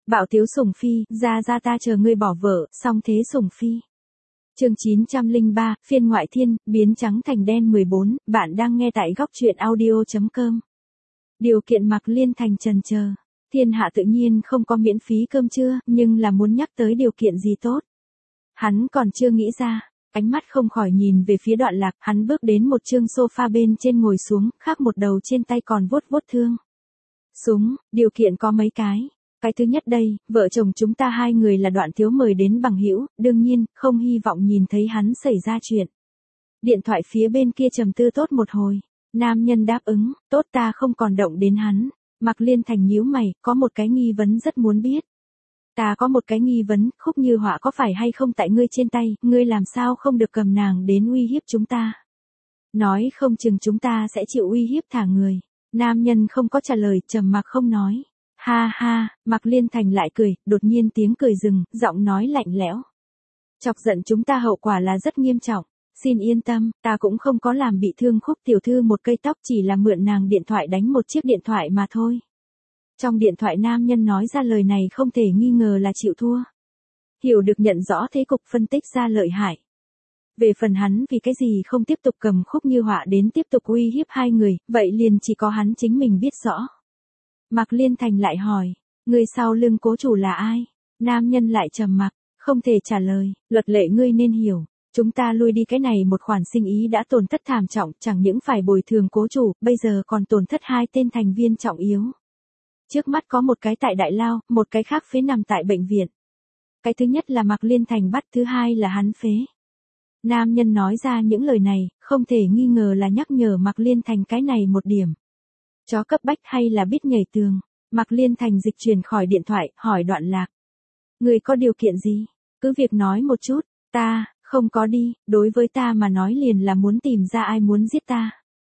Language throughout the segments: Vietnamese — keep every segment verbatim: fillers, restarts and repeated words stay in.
Bạo Tiếu Sủng Phi, ra ra ta chờ ngươi bỏ vợ, song thế Sủng Phi. Chương chín trăm lẻ ba, phiên ngoại thiên, biến trắng thành đen mười bốn, bạn đang nghe tại góc truyện audio chấm com. Điều kiện Mạc Liên Thành trần chờ. Thiên hạ tự nhiên không có miễn phí cơm trưa, nhưng là muốn nhắc tới điều kiện gì tốt. Hắn còn chưa nghĩ ra, ánh mắt không khỏi nhìn về phía Đoạn Lạc, hắn bước đến một chương sofa bên trên ngồi xuống, khác một đầu trên tay còn vuốt vuốt thương. Súng, điều kiện có mấy cái. Cái thứ nhất đây, vợ chồng chúng ta hai người là Đoạn Thiếu mời đến bằng hữu, đương nhiên, không hy vọng nhìn thấy hắn xảy ra chuyện. Điện thoại phía bên kia trầm tư tốt một hồi. Nam nhân đáp ứng, tốt ta không còn động đến hắn. Mạc Liên Thành nhíu mày, có một cái nghi vấn rất muốn biết. Ta có một cái nghi vấn, Khúc Như Họa có phải hay không tại ngươi trên tay, ngươi làm sao không được cầm nàng đến uy hiếp chúng ta. Nói không chừng chúng ta sẽ chịu uy hiếp thả người. Nam nhân không có trả lời, trầm mặc không nói. Ha ha, Mạc Liên Thành lại cười, đột nhiên tiếng cười dừng, giọng nói lạnh lẽo. Chọc giận chúng ta hậu quả là rất nghiêm trọng. Xin yên tâm, ta cũng không có làm bị thương Khúc tiểu thư một cây tóc, chỉ là mượn nàng điện thoại đánh một chiếc điện thoại mà thôi. Trong điện thoại nam nhân nói ra lời này không thể nghi ngờ là chịu thua. Hiểu được nhận rõ thế cục, phân tích ra lợi hại. Về phần hắn vì cái gì không tiếp tục cầm Khúc Như Họa đến tiếp tục uy hiếp hai người, vậy liền chỉ có hắn chính mình biết rõ. Mạc Liên Thành lại hỏi, người sau lưng cố chủ là ai? Nam nhân lại trầm mặc, không thể trả lời, luật lệ ngươi nên hiểu. Chúng ta lui đi cái này một khoản sinh ý đã tổn thất thảm trọng, chẳng những phải bồi thường cố chủ, bây giờ còn tổn thất hai tên thành viên trọng yếu. Trước mắt có một cái tại Đại Lao, một cái khác phế nằm tại bệnh viện. Cái thứ nhất là Mạc Liên Thành bắt, thứ hai là hắn phế. Nam nhân nói ra những lời này, không thể nghi ngờ là nhắc nhở Mạc Liên Thành cái này một điểm. Chó cấp bách hay là biết nhảy tường. Mạc Liên Thành dịch chuyển khỏi điện thoại, hỏi Đoạn Lạc. Người có điều kiện gì? Cứ việc nói một chút. Ta, không có đi, đối với ta mà nói liền là muốn tìm ra ai muốn giết ta.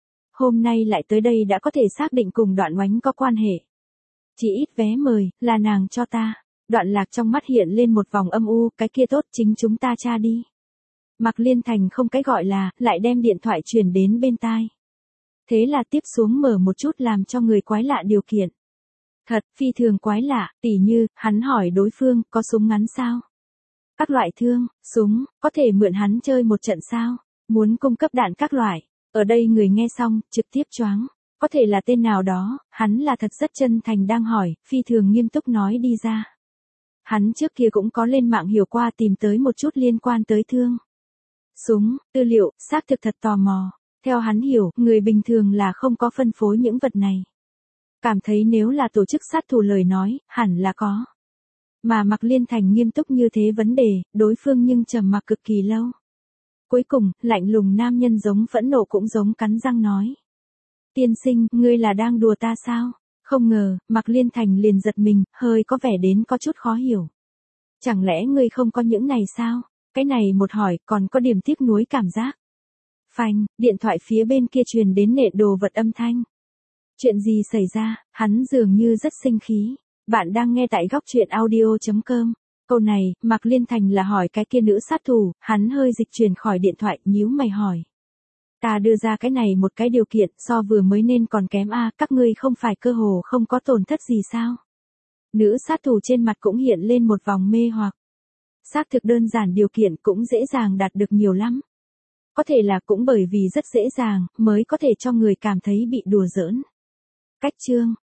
Hôm nay lại tới đây đã có thể xác định cùng Đoạn Oánh có quan hệ. Chỉ ít vé mời, là nàng cho ta. Đoạn Lạc trong mắt hiện lên một vòng âm u, cái kia tốt, chính chúng ta tra đi. Mạc Liên Thành không cái gọi là, lại đem điện thoại truyền đến bên tai. Thế là tiếp xuống mở một chút làm cho người quái lạ điều kiện. Thật, phi thường quái lạ, tỉ như, hắn hỏi đối phương, có súng ngắn sao? Các loại thương, súng, có thể mượn hắn chơi một trận sao? Muốn cung cấp đạn các loại. Ở đây người nghe xong, trực tiếp choáng. Có thể là tên nào đó, hắn là thật rất chân thành đang hỏi, phi thường nghiêm túc nói đi ra. Hắn trước kia cũng có lên mạng hiểu qua tìm tới một chút liên quan tới thương. Súng, tư liệu, xác thực thật tò mò. Theo hắn hiểu, người bình thường là không có phân phối những vật này. Cảm thấy nếu là tổ chức sát thủ lời nói, hẳn là có. Mà Mạc Liên Thành nghiêm túc như thế vấn đề, đối phương nhưng trầm mặc cực kỳ lâu. Cuối cùng, lạnh lùng nam nhân giống phẫn nộ cũng giống cắn răng nói. Tiên sinh, ngươi là đang đùa ta sao? Không ngờ, Mạc Liên Thành liền giật mình, hơi có vẻ đến có chút khó hiểu. Chẳng lẽ ngươi không có những này sao? Cái này một hỏi, còn có điểm tiếc nuối cảm giác. Phanh, điện thoại phía bên kia truyền đến nện đồ vật âm thanh. Chuyện gì xảy ra, hắn dường như rất sinh khí. Bạn đang nghe tại góc truyện audio chấm com. Câu này, Mạc Liên Thành là hỏi cái kia nữ sát thủ, hắn hơi dịch chuyển khỏi điện thoại, nhíu mày hỏi. Ta đưa ra cái này một cái điều kiện, so vừa mới nên còn kém a, à, các ngươi không phải cơ hồ không có tổn thất gì sao? Nữ sát thủ trên mặt cũng hiện lên một vòng mê hoặc. Xác thực đơn giản điều kiện cũng dễ dàng đạt được nhiều lắm. Có thể là cũng bởi vì rất dễ dàng, mới có thể cho người cảm thấy bị đùa giỡn. Cách chương,